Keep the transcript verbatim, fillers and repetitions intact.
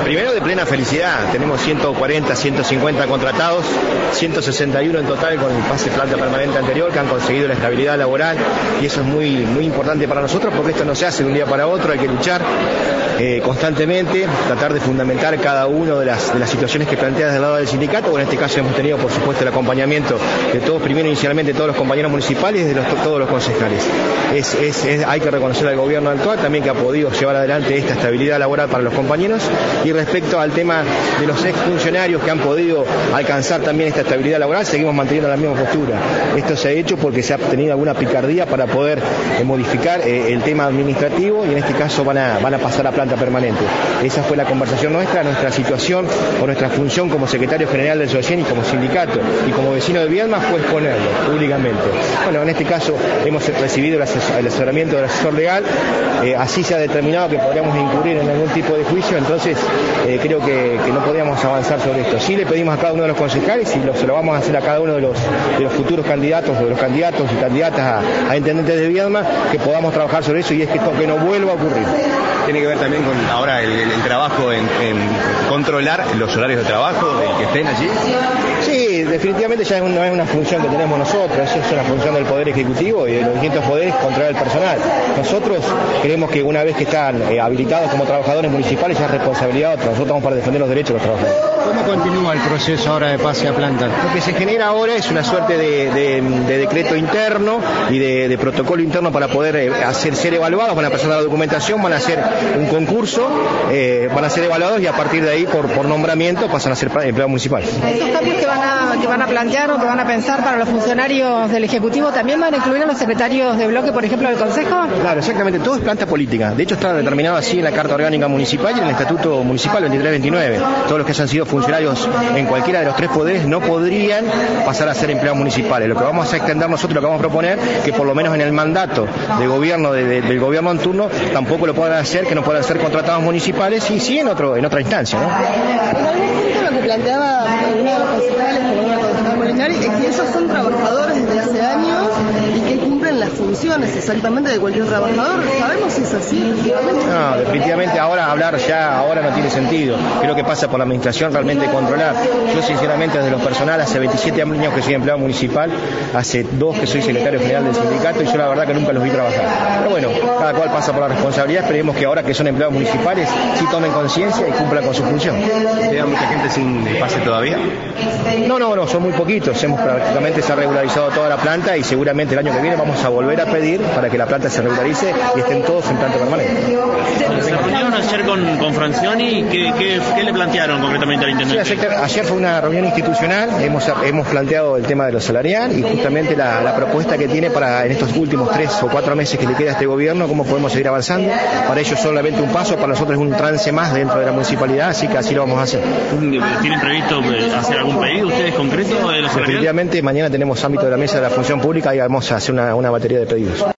Primero, de plena felicidad. Tenemos ciento cuarenta, ciento cincuenta contratados, ciento sesenta y uno en total con el pase planta permanente anterior, que han conseguido la estabilidad laboral, y eso es muy, muy importante para nosotros, porque esto no se hace de un día para otro. Hay que luchar eh, constantemente, tratar de fundamentar cada una de las, de las situaciones que planteas del lado del sindicato. Bueno, en este caso hemos tenido, por supuesto, el acompañamiento de todos, primero inicialmente todos los compañeros municipales y de los, todos los concejales. Es, es, es, hay que reconocer al gobierno actual también, que ha podido llevar adelante esta estabilidad laboral para los compañeros. Y respecto al tema de los exfuncionarios que han podido alcanzar también esta estabilidad laboral, seguimos manteniendo la misma postura. Esto se ha hecho porque se ha tenido alguna picardía para poder eh, modificar eh, el tema administrativo, y en este caso van a, van a pasar a planta permanente. Esa fue la conversación nuestra, nuestra situación o nuestra función como secretario general del SOGEN y como sindicato y como vecino de Viedma fue exponerlo públicamente. Bueno, en este caso hemos recibido el, asesor, el asesoramiento del asesor legal, eh, así se ha determinado que podríamos incurrir en algún tipo de juicio, entonces eh, creo que, que no podríamos avanzar sobre esto. Sí le pedimos a cada uno de los concejales, y lo, se lo vamos a hacer a cada uno de los, de los futuros candidatos, de los candidatos y candidatas a, a intendentes de Viedma, que podamos trabajar sobre eso, y es que, que no vuelva a ocurrir. Tiene que ver también con ahora el, el, el trabajo en, en controlar los horarios de trabajo, de que estén allí. Sí, definitivamente ya no es una función que tenemos nosotros, eso es una función del Poder Ejecutivo y de los distintos poderes, controlar el personal. Nosotros creemos que una vez que están eh, habilitados como trabajadores municipales, ya es responsabilidad otra. Nosotros estamos para defender los derechos de los trabajadores. ¿Cómo continúa el proceso ahora de pase a planta? Lo que se genera ahora es una suerte de, de, de decreto interno y de, de protocolo interno para poder eh, hacer, ser evaluados. Van a presentar la documentación, van a hacer un concurso, eh, van a ser evaluados, y a partir de ahí, por, por nombramiento, pasan a ser empleados municipales. Esos cambios que van, a, que van a plantear o que van a pensar para los funcionarios del Ejecutivo, ¿también van a incluir a los secretarios de bloque, por ejemplo, del Consejo? Claro, exactamente, todo es planta política. De hecho, está determinado así en la Carta Orgánica Municipal y en el Estatuto Municipal veintitrés veintinueve. Todos los que hayan sido funcionarios en cualquiera de los tres poderes no podrían pasar a ser empleados municipales. Lo que vamos a extender nosotros, lo que vamos a proponer, que por lo menos en el mandato de gobierno de, de, del gobierno en turno tampoco lo puedan hacer, que no puedan ser contratados municipales, y sí en otro en otra instancia, ¿no? Finalmente, lo que planteaba uno de los concejales, como una concejal Molinari, es que ellos son trabajadores desde hace años y que cumplen las funciones exactamente de cualquier trabajador. ¿Sabemos si es así? No, definitivamente ahora hablar ya ahora no tiene sentido. Creo que pasa por la administración realmente controlar. Yo sinceramente, desde lo personal, hace veintisiete años que soy empleado municipal, hace dos que soy secretario general del sindicato, y yo la verdad que nunca los vi trabajar. Pero bueno, cada cual pasa por la responsabilidad. Esperemos que ahora que son empleados municipales sí tomen conciencia y cumplan con su función. ¿Queda mucha gente sin pase todavía? No, no, no, son muy poquitos. Hemos prácticamente se ha regularizado toda la planta, y seguramente el año que viene vamos a volver a pedir para que la planta se regularice y estén todos en planta permanente. ¿Se reunieron ayer con, con Francioni? ¿Qué, qué, ¿Qué le plantearon concretamente al intendente? Sí, ayer, ayer fue una reunión institucional, hemos, hemos planteado el tema de lo salarial y justamente la, la propuesta que tiene para en estos últimos tres o cuatro meses que le queda a este gobierno, cómo podemos seguir avanzando. Para ellos solamente un paso, para nosotros es un trance más dentro de la municipalidad, así que así lo vamos a hacer. ¿Tienen previsto hacer algún pedido ustedes concreto de los salariales? Definitivamente mañana tenemos ámbito de la mesa de la función pública y vamos a hacer una, una batería de pedidos.